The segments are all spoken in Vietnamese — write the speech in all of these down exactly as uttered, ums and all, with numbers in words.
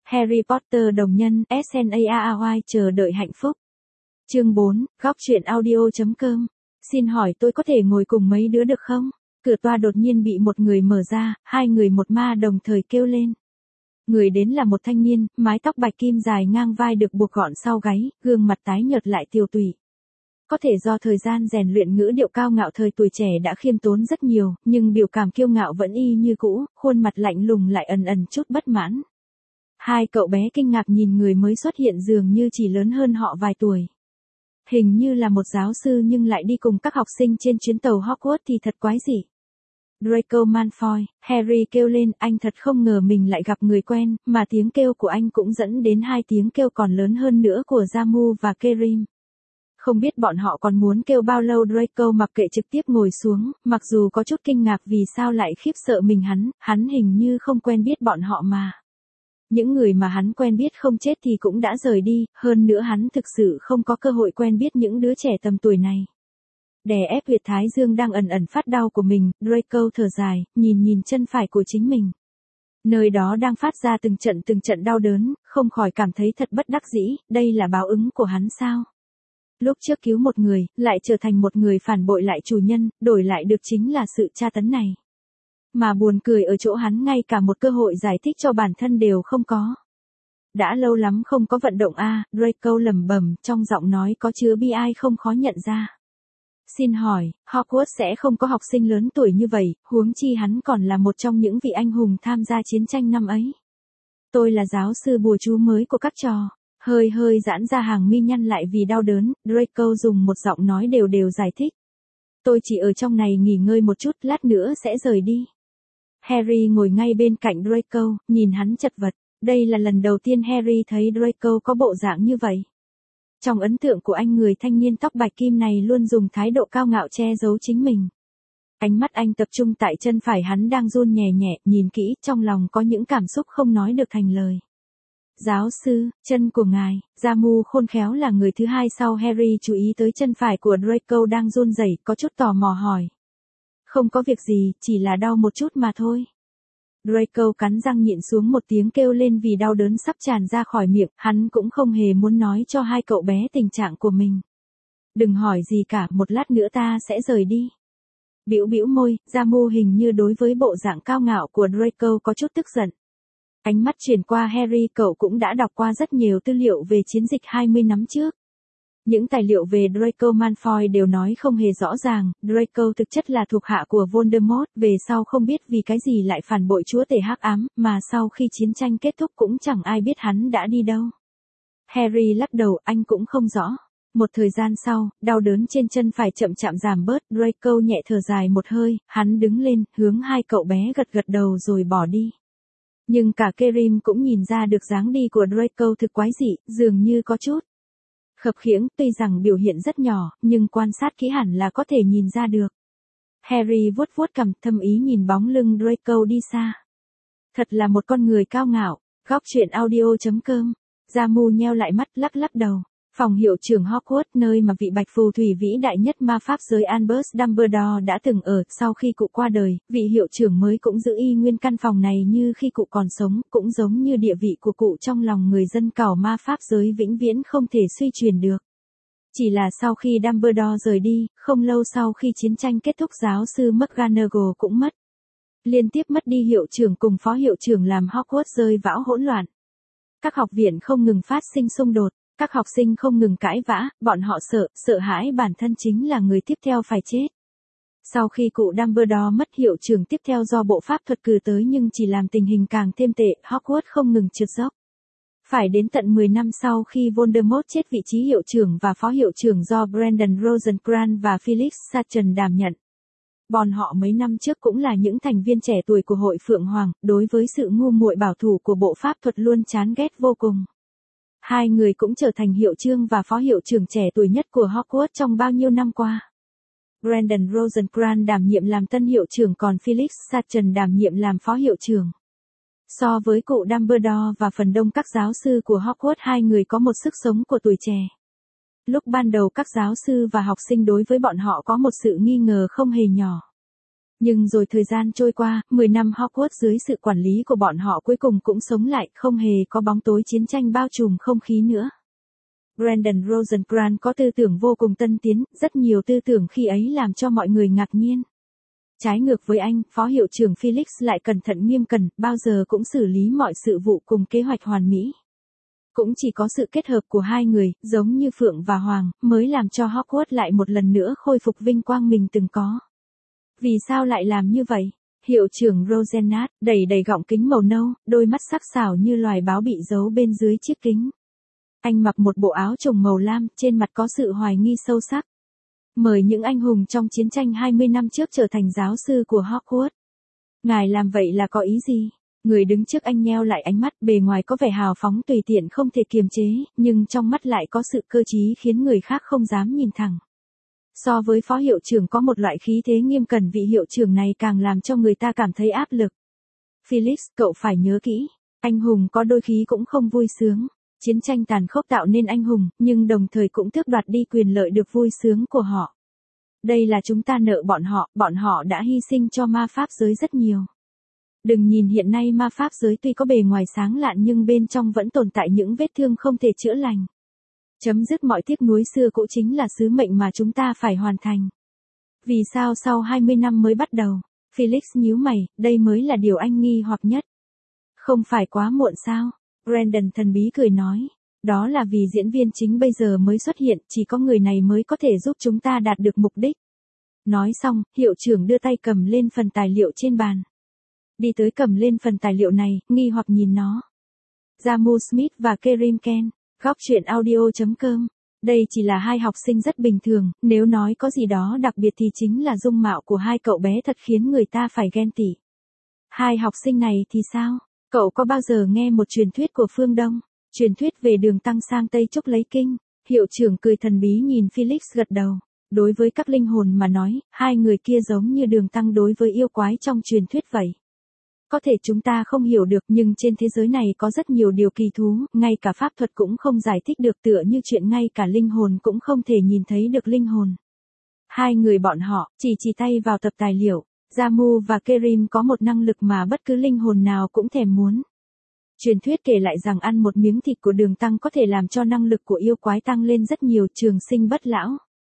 Harry Potter đồng nhân Snary chờ đợi hạnh phúc. Chương bốn, góc truyện audio chấm com. Xin hỏi tôi có thể ngồi cùng mấy đứa được không? Cửa toa đột nhiên bị một người mở ra, hai người một ma đồng thời kêu lên. Người đến là một thanh niên, mái tóc bạch kim dài ngang vai được buộc gọn sau gáy, gương mặt tái nhợt lại tiều tụy. Có thể do thời gian rèn luyện ngữ điệu cao ngạo thời tuổi trẻ đã khiêm tốn rất nhiều, nhưng biểu cảm kiêu ngạo vẫn y như cũ, khuôn mặt lạnh lùng lại ẩn ẩn chút bất mãn. Hai cậu bé kinh ngạc nhìn người mới xuất hiện dường như chỉ lớn hơn họ vài tuổi. Hình như là một giáo sư nhưng lại đi cùng các học sinh trên chuyến tàu Hogwarts thì thật quái dị. Draco Malfoy, Harry kêu lên, anh thật không ngờ mình lại gặp người quen, mà tiếng kêu của anh cũng dẫn đến hai tiếng kêu còn lớn hơn nữa của Jamu và Kerim. Không biết bọn họ còn muốn kêu bao lâu. Draco mặc kệ trực tiếp ngồi xuống, mặc dù có chút kinh ngạc vì sao lại khiếp sợ mình hắn, hắn hình như không quen biết bọn họ mà. Những người mà hắn quen biết không chết thì cũng đã rời đi, hơn nữa hắn thực sự không có cơ hội quen biết những đứa trẻ tầm tuổi này. Đè ép huyệt thái dương đang ẩn ẩn phát đau của mình, Draco thở dài, nhìn nhìn chân phải của chính mình. Nơi đó đang phát ra từng trận từng trận đau đớn, không khỏi cảm thấy thật bất đắc dĩ, đây là báo ứng của hắn sao? Lúc trước cứu một người, lại trở thành một người phản bội lại chủ nhân, đổi lại được chính là sự tra tấn này. Mà buồn cười ở chỗ hắn ngay cả một cơ hội giải thích cho bản thân đều không có. Đã lâu lắm không có vận động a, à, Draco lẩm bẩm, trong giọng nói có chứa bi ai không khó nhận ra. Xin hỏi, Hogwarts sẽ không có học sinh lớn tuổi như vậy, huống chi hắn còn là một trong những vị anh hùng tham gia chiến tranh năm ấy. Tôi là giáo sư bùa chú mới của các trò. Hơi hơi giãn ra hàng mi nhăn lại vì đau đớn, Draco dùng một giọng nói đều đều giải thích. Tôi chỉ ở trong này nghỉ ngơi một chút, lát nữa sẽ rời đi. Harry ngồi ngay bên cạnh Draco, nhìn hắn chật vật. Đây là lần đầu tiên Harry thấy Draco có bộ dạng như vậy. Trong ấn tượng của anh, người thanh niên tóc bạch kim này luôn dùng thái độ cao ngạo che giấu chính mình. Ánh mắt anh tập trung tại chân phải hắn đang run nhẹ nhẹ, nhìn kỹ, trong lòng có những cảm xúc không nói được thành lời. Giáo sư, chân của ngài. Jamu khôn khéo là người thứ hai sau Harry chú ý tới chân phải của Draco đang run rẩy, có chút tò mò hỏi. Không có việc gì, chỉ là đau một chút mà thôi. Draco cắn răng nhịn xuống một tiếng kêu lên vì đau đớn sắp tràn ra khỏi miệng, hắn cũng không hề muốn nói cho hai cậu bé tình trạng của mình. Đừng hỏi gì cả, một lát nữa ta sẽ rời đi. Bĩu bĩu môi, Jamu hình như đối với bộ dạng cao ngạo của Draco có chút tức giận. Ánh mắt chuyển qua Harry, cậu cũng đã đọc qua rất nhiều tư liệu về chiến dịch hai mươi năm trước. Những tài liệu về Draco Malfoy đều nói không hề rõ ràng, Draco thực chất là thuộc hạ của Voldemort, về sau không biết vì cái gì lại phản bội chúa tể hắc ám, mà sau khi chiến tranh kết thúc cũng chẳng ai biết hắn đã đi đâu. Harry lắc đầu, anh cũng không rõ. Một thời gian sau, đau đớn trên chân phải chậm chậm giảm bớt, Draco nhẹ thở dài một hơi, hắn đứng lên, hướng hai cậu bé gật gật đầu rồi bỏ đi. Nhưng cả Kerim cũng nhìn ra được dáng đi của Draco thực quái dị, dường như có chút khập khiễng, tuy rằng biểu hiện rất nhỏ, nhưng quan sát kỹ hẳn là có thể nhìn ra được. Harry vuốt vuốt cằm, thâm ý nhìn bóng lưng Draco đi xa. Thật là một con người cao ngạo. Góc truyện audio chấm com. Jamu nheo lại mắt, lắc lắc đầu. Phòng hiệu trưởng Hogwarts, nơi mà vị bạch phù thủy vĩ đại nhất ma pháp giới Albus Dumbledore đã từng ở, sau khi cụ qua đời, vị hiệu trưởng mới cũng giữ y nguyên căn phòng này như khi cụ còn sống, cũng giống như địa vị của cụ trong lòng người dân cảo ma pháp giới vĩnh viễn không thể suy truyền được. Chỉ là sau khi Dumbledore rời đi, không lâu sau khi chiến tranh kết thúc, giáo sư McGonagall cũng mất. Liên tiếp mất đi hiệu trưởng cùng phó hiệu trưởng làm Hogwarts rơi vào hỗn loạn. Các học viện không ngừng phát sinh xung đột. Các học sinh không ngừng cãi vã, bọn họ sợ, sợ hãi bản thân chính là người tiếp theo phải chết. Sau khi cụ Dumbledore mất, hiệu trưởng tiếp theo do bộ pháp thuật cử tới nhưng chỉ làm tình hình càng thêm tệ, Hogwarts không ngừng trượt dốc. Phải đến tận mười năm sau khi Voldemort chết, vị trí hiệu trưởng và phó hiệu trưởng do Brandon Rosencrantz và Felix Satan đảm nhận. Bọn họ mấy năm trước cũng là những thành viên trẻ tuổi của Hội Phượng Hoàng, đối với sự ngu muội bảo thủ của bộ pháp thuật luôn chán ghét vô cùng. Hai người cũng trở thành hiệu trưởng và phó hiệu trưởng trẻ tuổi nhất của Hogwarts trong bao nhiêu năm qua. Brandon Rosencrantz đảm nhiệm làm tân hiệu trưởng, còn Felix Satan đảm nhiệm làm phó hiệu trưởng. So với cụ Dumbledore và phần đông các giáo sư của Hogwarts, hai người có một sức sống của tuổi trẻ. Lúc ban đầu các giáo sư và học sinh đối với bọn họ có một sự nghi ngờ không hề nhỏ. Nhưng rồi thời gian trôi qua, mười năm Hogwarts dưới sự quản lý của bọn họ cuối cùng cũng sống lại, không hề có bóng tối chiến tranh bao trùm không khí nữa. Brandon Rosencrantz có tư tưởng vô cùng tân tiến, rất nhiều tư tưởng khi ấy làm cho mọi người ngạc nhiên. Trái ngược với anh, Phó Hiệu trưởng Felix lại cẩn thận nghiêm cẩn, bao giờ cũng xử lý mọi sự vụ cùng kế hoạch hoàn mỹ. Cũng chỉ có sự kết hợp của hai người, giống như Phượng và Hoàng, mới làm cho Hogwarts lại một lần nữa khôi phục vinh quang mình từng có. Vì sao lại làm như vậy? Hiệu trưởng Rosenat, đầy đầy gọng kính màu nâu, đôi mắt sắc sảo như loài báo bị giấu bên dưới chiếc kính. Anh mặc một bộ áo trồng màu lam, trên mặt có sự hoài nghi sâu sắc. Mời những anh hùng trong chiến tranh hai mươi năm trước trở thành giáo sư của Hogwarts. Ngài làm vậy là có ý gì? Người đứng trước anh nheo lại ánh mắt, bề ngoài có vẻ hào phóng tùy tiện không thể kiềm chế, nhưng trong mắt lại có sự cơ trí khiến người khác không dám nhìn thẳng. So với phó hiệu trưởng có một loại khí thế nghiêm cẩn, vị hiệu trưởng này càng làm cho người ta cảm thấy áp lực. Felix, cậu phải nhớ kỹ, anh hùng có đôi khi cũng không vui sướng. Chiến tranh tàn khốc tạo nên anh hùng, nhưng đồng thời cũng tước đoạt đi quyền lợi được vui sướng của họ. Đây là chúng ta nợ bọn họ, bọn họ đã hy sinh cho ma pháp giới rất nhiều. Đừng nhìn hiện nay ma pháp giới tuy có bề ngoài sáng lạn nhưng bên trong vẫn tồn tại những vết thương không thể chữa lành. Chấm dứt mọi tiếc nuối xưa cũ chính là sứ mệnh mà chúng ta phải hoàn thành. Vì sao sau hai mươi năm mới bắt đầu? Felix nhíu mày, đây mới là điều anh nghi hoặc nhất. Không phải quá muộn sao? Brandon thần bí cười nói. Đó là vì diễn viên chính bây giờ mới xuất hiện, chỉ có người này mới có thể giúp chúng ta đạt được mục đích. Nói xong, hiệu trưởng đưa tay cầm lên phần tài liệu trên bàn. Đi tới cầm lên phần tài liệu này, nghi hoặc nhìn nó. Jamu Smith và Kerim Ken, góc truyện audio chấm com. Đây chỉ là hai học sinh rất bình thường, nếu nói có gì đó đặc biệt thì chính là dung mạo của hai cậu bé thật khiến người ta phải ghen tị. Hai học sinh này thì sao? Cậu có bao giờ nghe một truyền thuyết của phương Đông? Truyền thuyết về đường tăng sang Tây Trúc lấy kinh. Hiệu trưởng cười thần bí nhìn Felix gật đầu. Đối với các linh hồn mà nói, hai người kia giống như đường tăng đối với yêu quái trong truyền thuyết vậy. Có thể chúng ta không hiểu được nhưng trên thế giới này có rất nhiều điều kỳ thú, ngay cả pháp thuật cũng không giải thích được, tựa như chuyện ngay cả linh hồn cũng không thể nhìn thấy được linh hồn. Hai người bọn họ chỉ chỉ tay vào tập tài liệu. Jamu và Kerim có một năng lực mà bất cứ linh hồn nào cũng thèm muốn. Truyền thuyết kể lại rằng ăn một miếng thịt của đường tăng có thể làm cho năng lực của yêu quái tăng lên rất nhiều, trường sinh bất lão.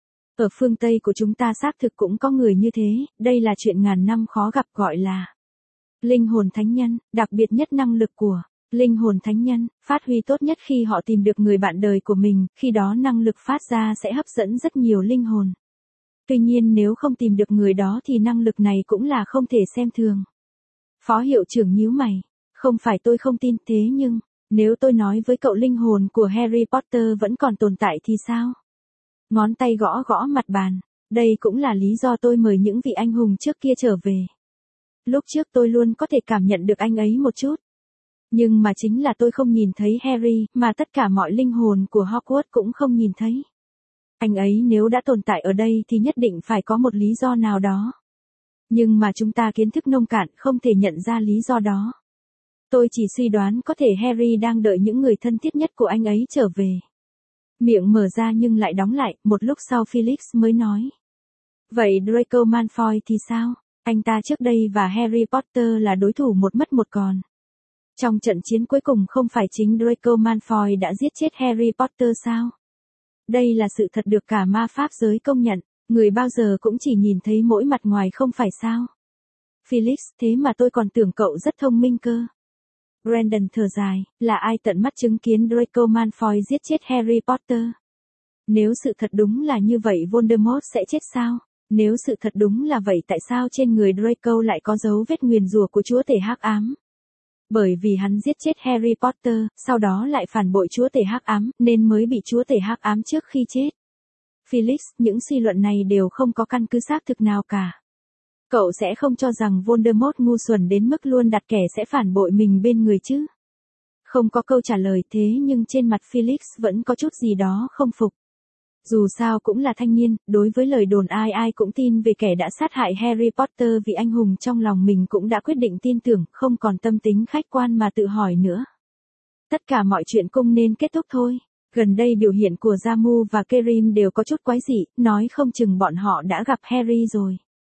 Ở phương Tây của chúng ta xác thực cũng có người như thế, đây là chuyện ngàn năm khó gặp, gọi là linh hồn thánh nhân. Đặc biệt nhất năng lực của linh hồn thánh nhân phát huy tốt nhất khi họ tìm được người bạn đời của mình, khi đó năng lực phát ra sẽ hấp dẫn rất nhiều linh hồn. Tuy nhiên nếu không tìm được người đó thì năng lực này cũng là không thể xem thường. Phó hiệu trưởng nhíu mày. Không phải tôi không tin, thế nhưng, nếu tôi nói với cậu linh hồn của Harry Potter vẫn còn tồn tại thì sao? Ngón tay gõ gõ mặt bàn. Đây cũng là lý do tôi mời những vị anh hùng trước kia trở về. Lúc trước tôi luôn có thể cảm nhận được anh ấy một chút. Nhưng mà chính là tôi không nhìn thấy Harry, mà tất cả mọi linh hồn của Hogwarts cũng không nhìn thấy. Anh ấy nếu đã tồn tại ở đây thì nhất định phải có một lý do nào đó. Nhưng mà chúng ta kiến thức nông cạn không thể nhận ra lý do đó. Tôi chỉ suy đoán có thể Harry đang đợi những người thân thiết nhất của anh ấy trở về. Miệng mở ra nhưng lại đóng lại, một lúc sau Felix mới nói. Vậy Draco Malfoy thì sao? Anh ta trước đây và Harry Potter là đối thủ một mất một còn. Trong trận chiến cuối cùng không phải chính Draco Malfoy đã giết chết Harry Potter sao? Đây là sự thật được cả ma pháp giới công nhận, người bao giờ cũng chỉ nhìn thấy mỗi mặt ngoài không phải sao? Felix, thế mà tôi còn tưởng cậu rất thông minh cơ. Brandon thở dài, là ai tận mắt chứng kiến Draco Malfoy giết chết Harry Potter? Nếu sự thật đúng là như vậy Voldemort sẽ chết sao? Nếu sự thật đúng là vậy tại sao trên người Draco lại có dấu vết nguyền rủa của chúa tể hắc ám? Bởi vì hắn giết chết Harry Potter, sau đó lại phản bội chúa tể hắc ám, nên mới bị chúa tể hắc ám trước khi chết. Felix, những suy luận này đều không có căn cứ xác thực nào cả. Cậu sẽ không cho rằng Voldemort ngu xuẩn đến mức luôn đặt kẻ sẽ phản bội mình bên người chứ? Không có câu trả lời, thế nhưng trên mặt Felix vẫn có chút gì đó không phục. Dù sao cũng là thanh niên, đối với lời đồn ai ai cũng tin về kẻ đã sát hại Harry Potter vì anh hùng trong lòng mình cũng đã quyết định tin tưởng, không còn tâm tính khách quan mà tự hỏi nữa. Tất cả mọi chuyện cũng nên kết thúc thôi. Gần đây biểu hiện của Jamu và Kerim đều có chút quái dị, nói không chừng bọn họ đã gặp Harry rồi.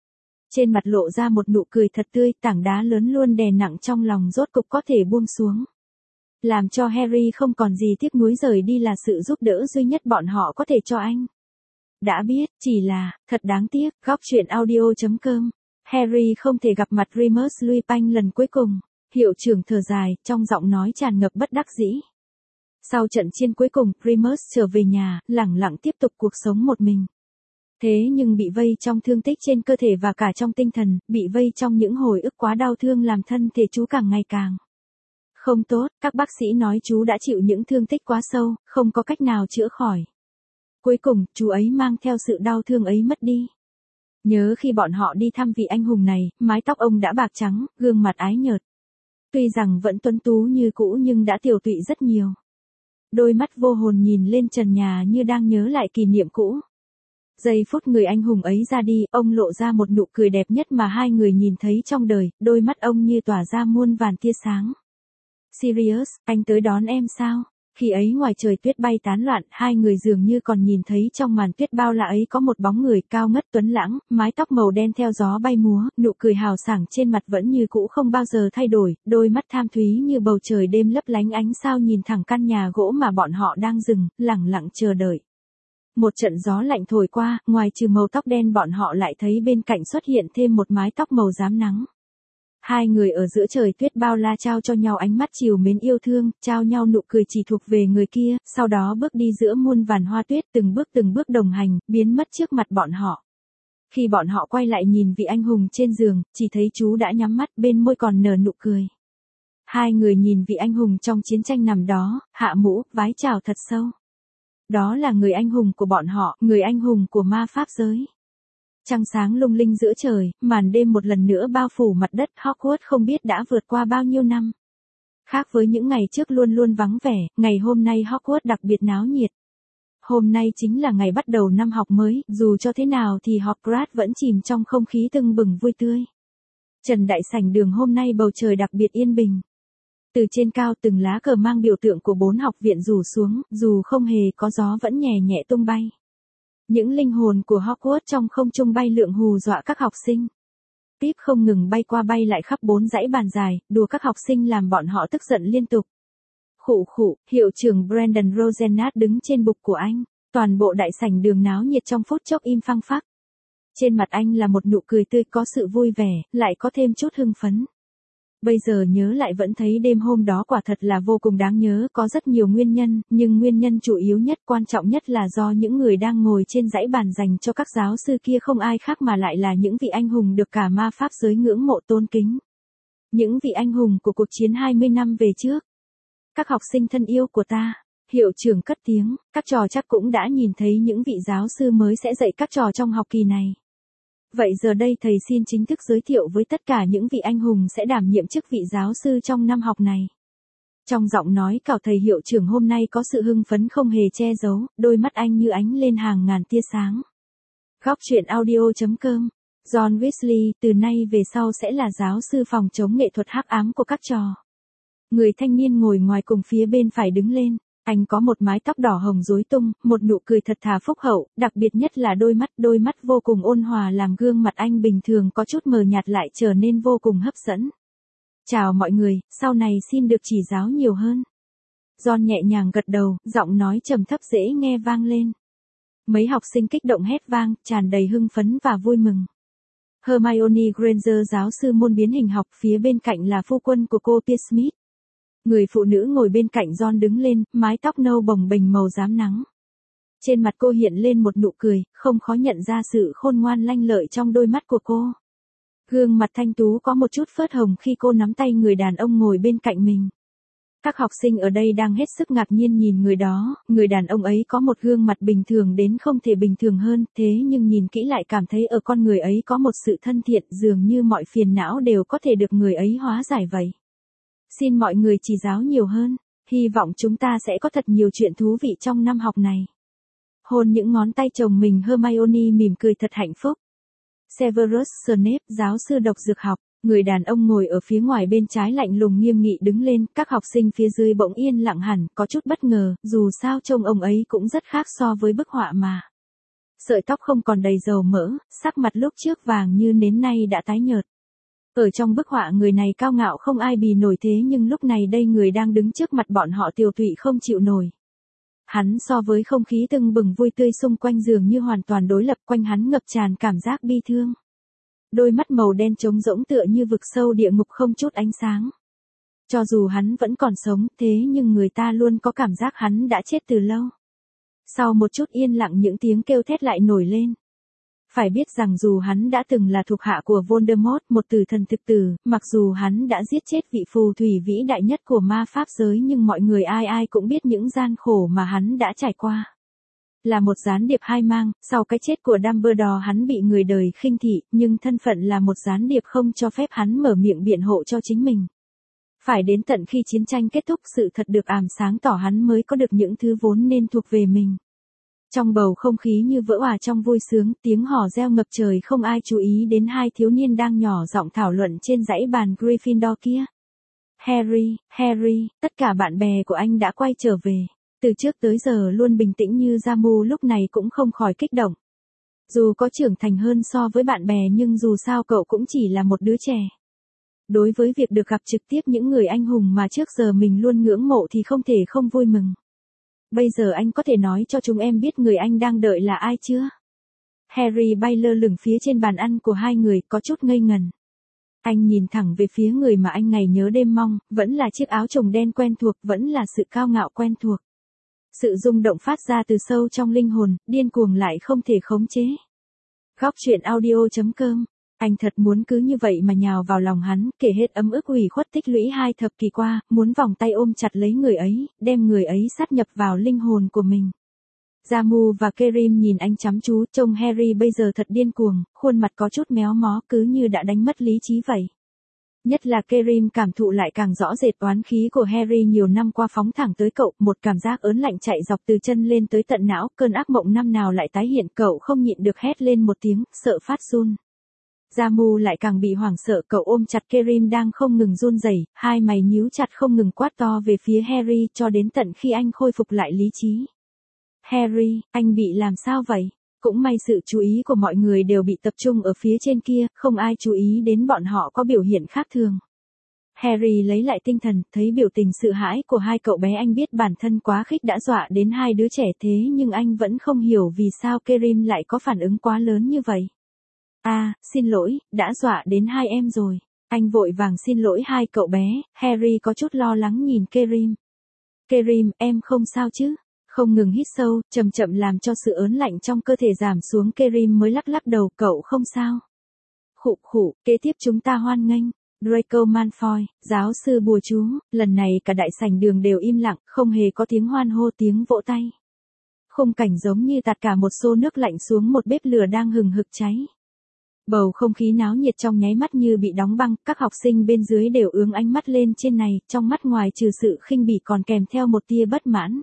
Trên mặt lộ ra một nụ cười thật tươi, tảng đá lớn luôn đè nặng trong lòng rốt cục có thể buông xuống. Làm cho Harry không còn gì tiếc nuối rời đi là sự giúp đỡ duy nhất bọn họ có thể cho anh. Đã biết, chỉ là, thật đáng tiếc, góc truyện audio chấm com. Harry không thể gặp mặt Remus Lupin lần cuối cùng. Hiệu trưởng thở dài, trong giọng nói tràn ngập bất đắc dĩ. Sau trận chiến cuối cùng, Remus trở về nhà, lẳng lặng tiếp tục cuộc sống một mình. Thế nhưng bị vây trong thương tích trên cơ thể và cả trong tinh thần, bị vây trong những hồi ức quá đau thương làm thân thể chú càng ngày càng không tốt. Các bác sĩ nói chú đã chịu những thương tích quá sâu, không có cách nào chữa khỏi. Cuối cùng, chú ấy mang theo sự đau thương ấy mất đi. Nhớ khi bọn họ đi thăm vị anh hùng này, mái tóc ông đã bạc trắng, gương mặt ái nhợt. Tuy rằng vẫn tuấn tú như cũ nhưng đã tiều tụy rất nhiều. Đôi mắt vô hồn nhìn lên trần nhà như đang nhớ lại kỷ niệm cũ. Giây phút người anh hùng ấy ra đi, ông lộ ra một nụ cười đẹp nhất mà hai người nhìn thấy trong đời, đôi mắt ông như tỏa ra muôn vàn tia sáng. Sirius, anh tới đón em sao? Khi ấy ngoài trời tuyết bay tán loạn, hai người dường như còn nhìn thấy trong màn tuyết bao la ấy có một bóng người cao ngất tuấn lãng, mái tóc màu đen theo gió bay múa, nụ cười hào sảng trên mặt vẫn như cũ không bao giờ thay đổi, đôi mắt tham thúy như bầu trời đêm lấp lánh ánh sao nhìn thẳng căn nhà gỗ mà bọn họ đang dừng, lẳng lặng chờ đợi. Một trận gió lạnh thổi qua, ngoài trừ màu tóc đen bọn họ lại thấy bên cạnh xuất hiện thêm một mái tóc màu rám nắng. Hai người ở giữa trời tuyết bao la trao cho nhau ánh mắt trìu mến yêu thương, trao nhau nụ cười chỉ thuộc về người kia, sau đó bước đi giữa muôn vàn hoa tuyết từng bước từng bước đồng hành, biến mất trước mặt bọn họ. Khi bọn họ quay lại nhìn vị anh hùng trên giường, chỉ thấy chú đã nhắm mắt bên môi còn nở nụ cười. Hai người nhìn vị anh hùng trong chiến tranh nằm đó, hạ mũ, vái chào thật sâu. Đó là người anh hùng của bọn họ, người anh hùng của ma pháp giới. Trăng sáng lung linh giữa trời, màn đêm một lần nữa bao phủ mặt đất Hogwarts không biết đã vượt qua bao nhiêu năm. Khác với những ngày trước luôn luôn vắng vẻ, ngày hôm nay Hogwarts đặc biệt náo nhiệt. Hôm nay chính là ngày bắt đầu năm học mới, dù cho thế nào thì Hogwarts vẫn chìm trong không khí tưng bừng vui tươi. Trần đại sảnh đường hôm nay bầu trời đặc biệt yên bình. Từ trên cao từng lá cờ mang biểu tượng của bốn học viện rủ xuống, dù không hề có gió vẫn nhẹ nhẹ tung bay. Những linh hồn của Hogwarts trong không trung bay lượn hù dọa các học sinh. Tiếp không ngừng bay qua bay lại khắp bốn dãy bàn dài, đùa các học sinh làm bọn họ tức giận liên tục. Khụ khụ, hiệu trưởng Brandon Rosenat đứng trên bục của anh, toàn bộ đại sảnh đường náo nhiệt trong phút chốc im phăng phắc. Trên mặt anh là một nụ cười tươi có sự vui vẻ, lại có thêm chút hưng phấn. Bây giờ nhớ lại vẫn thấy đêm hôm đó quả thật là vô cùng đáng nhớ, có rất nhiều nguyên nhân, nhưng nguyên nhân chủ yếu nhất quan trọng nhất là do những người đang ngồi trên dãy bàn dành cho các giáo sư kia không ai khác mà lại là những vị anh hùng được cả ma pháp giới ngưỡng mộ tôn kính. Những vị anh hùng của cuộc chiến hai mươi năm về trước. Các học sinh thân yêu của ta, hiệu trưởng cất tiếng, các trò chắc cũng đã nhìn thấy những vị giáo sư mới sẽ dạy các trò trong học kỳ này. Vậy giờ đây thầy xin chính thức giới thiệu với tất cả những vị anh hùng sẽ đảm nhiệm chức vị giáo sư trong năm học này. Trong giọng nói cào thầy hiệu trưởng hôm nay có sự hưng phấn không hề che giấu, đôi mắt anh như ánh lên hàng ngàn tia sáng. Góc truyện audio chấm com. John Weasley từ nay về sau sẽ là giáo sư phòng chống nghệ thuật hắc ám của các trò. Người thanh niên ngồi ngoài cùng phía bên phải đứng lên. Anh có một mái tóc đỏ hồng rối tung, một nụ cười thật thà phúc hậu, đặc biệt nhất là đôi mắt, đôi mắt vô cùng ôn hòa làm gương mặt anh bình thường có chút mờ nhạt lại trở nên vô cùng hấp dẫn. Chào mọi người, sau này xin được chỉ giáo nhiều hơn. John nhẹ nhàng gật đầu, giọng nói trầm thấp dễ nghe vang lên. Mấy học sinh kích động hét vang, tràn đầy hưng phấn và vui mừng. Hermione Granger giáo sư môn biến hình học phía bên cạnh là phu quân của cô Pierce Smith. Người phụ nữ ngồi bên cạnh John đứng lên, mái tóc nâu bồng bềnh màu rám nắng. Trên mặt cô hiện lên một nụ cười, không khó nhận ra sự khôn ngoan lanh lợi trong đôi mắt của cô. Gương mặt thanh tú có một chút phớt hồng khi cô nắm tay người đàn ông ngồi bên cạnh mình. Các học sinh ở đây đang hết sức ngạc nhiên nhìn người đó, người đàn ông ấy có một gương mặt bình thường đến không thể bình thường hơn, thế nhưng nhìn kỹ lại cảm thấy ở con người ấy có một sự thân thiện dường như mọi phiền não đều có thể được người ấy hóa giải vậy. Xin mọi người chỉ giáo nhiều hơn, hy vọng chúng ta sẽ có thật nhiều chuyện thú vị trong năm học này. Hôn những ngón tay chồng mình Hermione mỉm cười thật hạnh phúc. Severus Snape, giáo sư độc dược học, người đàn ông ngồi ở phía ngoài bên trái lạnh lùng nghiêm nghị đứng lên, các học sinh phía dưới bỗng yên lặng hẳn, có chút bất ngờ, dù sao trông ông ấy cũng rất khác so với bức họa mà Sợi tóc không còn đầy dầu mỡ, sắc mặt lúc trước vàng như nến nay đã tái nhợt. Ở trong bức họa người này cao ngạo không ai bì nổi thế nhưng lúc này đây người đang đứng trước mặt bọn họ tiều tụy không chịu nổi. Hắn so với không khí tưng bừng vui tươi xung quanh dường như hoàn toàn đối lập, quanh hắn ngập tràn cảm giác bi thương. Đôi mắt màu đen trống rỗng tựa như vực sâu địa ngục không chút ánh sáng. Cho dù hắn vẫn còn sống thế nhưng người ta luôn có cảm giác hắn đã chết từ lâu. Sau một chút yên lặng những tiếng kêu thét lại nổi lên. Phải biết rằng dù hắn đã từng là thuộc hạ của Voldemort, một tử thần thực tử, mặc dù hắn đã giết chết vị phù thủy vĩ đại nhất của ma pháp giới nhưng mọi người ai ai cũng biết những gian khổ mà hắn đã trải qua. Là một gián điệp hai mang, sau cái chết của Dumbledore hắn bị người đời khinh thị, nhưng thân phận là một gián điệp không cho phép hắn mở miệng biện hộ cho chính mình. Phải đến tận khi chiến tranh kết thúc sự thật được ảm sáng tỏ hắn mới có được những thứ vốn nên thuộc về mình. Trong bầu không khí như vỡ òa trong vui sướng, tiếng hò reo ngập trời không ai chú ý đến hai thiếu niên đang nhỏ giọng thảo luận trên dãy bàn Gryffindor kia. Harry, Harry, tất cả bạn bè của anh đã quay trở về. Từ trước tới giờ luôn bình tĩnh như Jamu lúc này cũng không khỏi kích động. Dù có trưởng thành hơn so với bạn bè nhưng dù sao cậu cũng chỉ là một đứa trẻ. Đối với việc được gặp trực tiếp những người anh hùng mà trước giờ mình luôn ngưỡng mộ thì không thể không vui mừng. Bây giờ anh có thể nói cho chúng em biết người anh đang đợi là ai chưa? Harry bay lơ lửng phía trên bàn ăn của hai người, có chút ngây ngần. Anh nhìn thẳng về phía người mà anh ngày nhớ đêm mong, vẫn là chiếc áo trùng đen quen thuộc, vẫn là sự cao ngạo quen thuộc. Sự rung động phát ra từ sâu trong linh hồn, điên cuồng lại không thể khống chế. Góc truyện audio chấm com. Anh thật muốn cứ như vậy mà nhào vào lòng hắn, kể hết ấm ức ủy khuất tích lũy hai thập kỷ qua, muốn vòng tay ôm chặt lấy người ấy, đem người ấy sát nhập vào linh hồn của mình. Jamu và Kerim nhìn anh chăm chú, trông Harry bây giờ thật điên cuồng, khuôn mặt có chút méo mó cứ như đã đánh mất lý trí vậy. Nhất là Kerim cảm thụ lại càng rõ rệt oán khí của Harry nhiều năm qua phóng thẳng tới cậu, một cảm giác ớn lạnh chạy dọc từ chân lên tới tận não, cơn ác mộng năm nào lại tái hiện, cậu không nhịn được hét lên một tiếng, sợ phát run. Jamu lại càng bị hoảng sợ, cậu ôm chặt Kerim đang không ngừng run rẩy, hai mày nhíu chặt không ngừng quát to về phía Harry cho đến tận khi anh khôi phục lại lý trí. Harry, anh bị làm sao vậy? Cũng may sự chú ý của mọi người đều bị tập trung ở phía trên kia, không ai chú ý đến bọn họ có biểu hiện khác thường. Harry lấy lại tinh thần, thấy biểu tình sợ hãi của hai cậu bé anh biết bản thân quá khích đã dọa đến hai đứa trẻ thế nhưng anh vẫn không hiểu vì sao Kerim lại có phản ứng quá lớn như vậy. À, xin lỗi, đã dọa đến hai em rồi. Anh vội vàng xin lỗi hai cậu bé, Harry có chút lo lắng nhìn Kerim. Kerim, em không sao chứ? Không ngừng hít sâu, chậm chậm làm cho sự ớn lạnh trong cơ thể giảm xuống, Kerim mới lắc lắc đầu, cậu không sao. Khụ khụ, kế tiếp chúng ta hoan nghênh. Draco Malfoy, giáo sư bùa chú, lần này cả đại sảnh đường đều im lặng, không hề có tiếng hoan hô tiếng vỗ tay. Khung cảnh giống như tạt cả một xô nước lạnh xuống một bếp lửa đang hừng hực cháy. Bầu không khí náo nhiệt trong nháy mắt như bị đóng băng, các học sinh bên dưới đều ướng ánh mắt lên trên này, trong mắt ngoài trừ sự khinh bỉ còn kèm theo một tia bất mãn.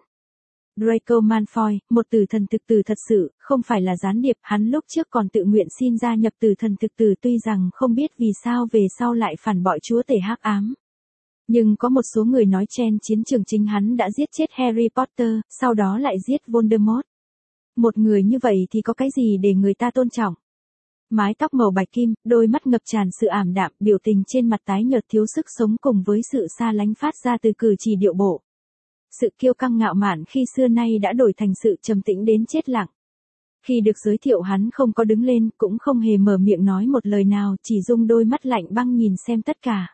Draco Malfoy, một tử thần thực tử thật sự, không phải là gián điệp, hắn lúc trước còn tự nguyện xin gia nhập tử thần thực tử tuy rằng không biết vì sao về sau lại phản bội chúa tể hắc ám. Nhưng có một số người nói trên chiến trường chính hắn đã giết chết Harry Potter, sau đó lại giết Voldemort. Một người như vậy thì có cái gì để người ta tôn trọng? Mái tóc màu bạch kim, đôi mắt ngập tràn sự ảm đạm, biểu tình trên mặt tái nhợt thiếu sức sống cùng với sự xa lánh phát ra từ cử chỉ điệu bộ. Sự kiêu căng ngạo mạn khi xưa nay đã đổi thành sự trầm tĩnh đến chết lặng. Khi được giới thiệu hắn không có đứng lên, cũng không hề mở miệng nói một lời nào, chỉ dùng đôi mắt lạnh băng nhìn xem tất cả.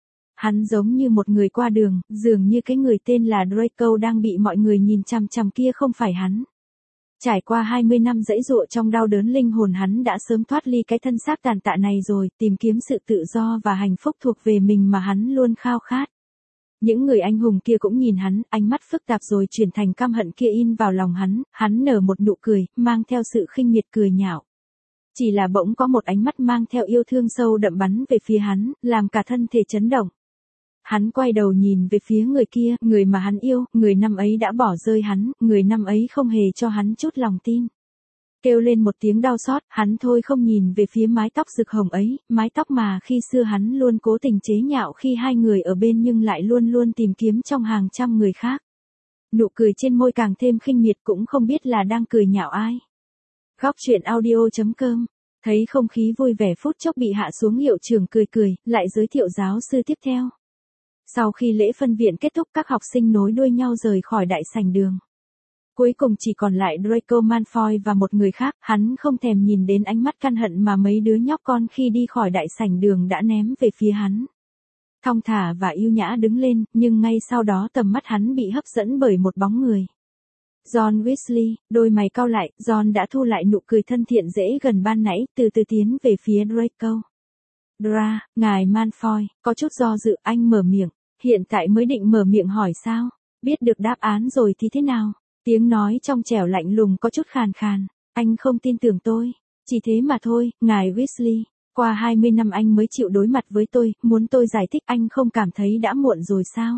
Hắn giống như một người qua đường, dường như cái người tên là Draco đang bị mọi người nhìn chằm chằm kia không phải hắn. Trải qua hai mươi năm dãy dụa trong đau đớn linh hồn hắn đã sớm thoát ly cái thân xác tàn tạ này rồi, tìm kiếm sự tự do và hạnh phúc thuộc về mình mà hắn luôn khao khát. Những người anh hùng kia cũng nhìn hắn, ánh mắt phức tạp rồi chuyển thành căm hận kia in vào lòng hắn, hắn nở một nụ cười, mang theo sự khinh miệt cười nhạo. Chỉ là bỗng có một ánh mắt mang theo yêu thương sâu đậm bắn về phía hắn, làm cả thân thể chấn động. Hắn quay đầu nhìn về phía người kia, người mà hắn yêu, người năm ấy đã bỏ rơi hắn, người năm ấy không hề cho hắn chút lòng tin. Kêu lên một tiếng đau xót, hắn thôi không nhìn về phía mái tóc rực hồng ấy, mái tóc mà khi xưa hắn luôn cố tình chế nhạo khi hai người ở bên nhưng lại luôn luôn tìm kiếm trong hàng trăm người khác. Nụ cười trên môi càng thêm khinh miệt cũng không biết là đang cười nhạo ai. Góc truyện audio chấm com. Thấy không khí vui vẻ phút chốc bị hạ xuống, hiệu trưởng cười cười, lại giới thiệu giáo sư tiếp theo. Sau khi lễ phân viện kết thúc, các học sinh nối đuôi nhau rời khỏi đại sảnh đường. Cuối cùng chỉ còn lại Draco Malfoy và một người khác, hắn không thèm nhìn đến ánh mắt căm hận mà mấy đứa nhóc con khi đi khỏi đại sảnh đường đã ném về phía hắn. Thong thả và yêu nhã đứng lên, nhưng ngay sau đó tầm mắt hắn bị hấp dẫn bởi một bóng người. John Weasley, đôi mày cau lại, John đã thu lại nụ cười thân thiện dễ gần ban nãy, từ từ tiến về phía Draco. Dra, ngài Malfoy, có chút do dự, anh mở miệng, hiện tại mới định mở miệng hỏi sao, biết được đáp án rồi thì thế nào? Tiếng nói trong trẻo lạnh lùng có chút khàn khàn, anh không tin tưởng tôi, chỉ thế mà thôi, ngài Weasley, qua hai mươi năm anh mới chịu đối mặt với tôi, muốn tôi giải thích anh không cảm thấy đã muộn rồi sao?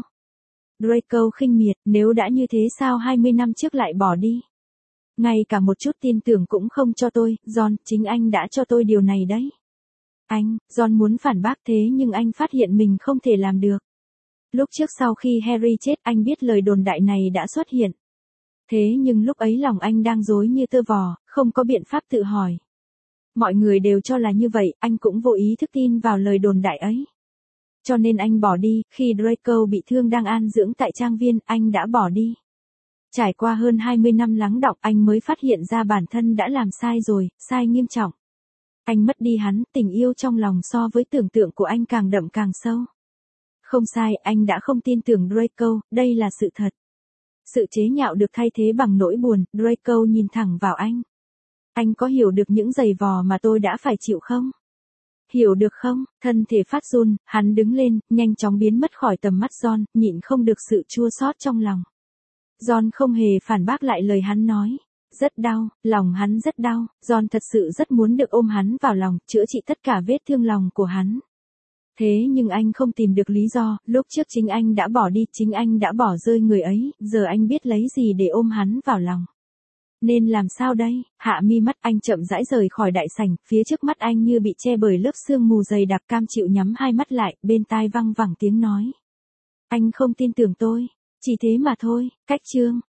Draco khinh miệt, nếu đã như thế sao hai mươi năm trước lại bỏ đi? Ngay cả một chút tin tưởng cũng không cho tôi, John, chính anh đã cho tôi điều này đấy. Anh, John muốn phản bác thế nhưng anh phát hiện mình không thể làm được. Lúc trước sau khi Harry chết, anh biết lời đồn đại này đã xuất hiện. Thế nhưng lúc ấy lòng anh đang rối như tơ vò, không có biện pháp tự hỏi. Mọi người đều cho là như vậy, anh cũng vô ý thức tin vào lời đồn đại ấy. Cho nên anh bỏ đi, khi Draco bị thương đang an dưỡng tại trang viên, anh đã bỏ đi. Trải qua hơn hai mươi năm lắng đọng, anh mới phát hiện ra bản thân đã làm sai rồi, sai nghiêm trọng. Anh mất đi hắn, tình yêu trong lòng so với tưởng tượng của anh càng đậm càng sâu. Không sai, anh đã không tin tưởng Draco, đây là sự thật. Sự chế nhạo được thay thế bằng nỗi buồn, Draco nhìn thẳng vào anh. Anh có hiểu được những giày vò mà tôi đã phải chịu không? Hiểu được không? Thân thể phát run, hắn đứng lên, nhanh chóng biến mất khỏi tầm mắt John, nhịn không được sự chua xót trong lòng. John không hề phản bác lại lời hắn nói. Rất đau, lòng hắn rất đau, John thật sự rất muốn được ôm hắn vào lòng, chữa trị tất cả vết thương lòng của hắn. Thế nhưng anh không tìm được lý do, lúc trước chính anh đã bỏ đi, chính anh đã bỏ rơi người ấy, giờ anh biết lấy gì để ôm hắn vào lòng. Nên làm sao đây? Hạ mi mắt, anh chậm rãi rời khỏi đại sảnh, phía trước mắt anh như bị che bởi lớp sương mù dày đặc, cam chịu nhắm hai mắt lại, bên tai văng vẳng tiếng nói. Anh không tin tưởng tôi, chỉ thế mà thôi, cách chương.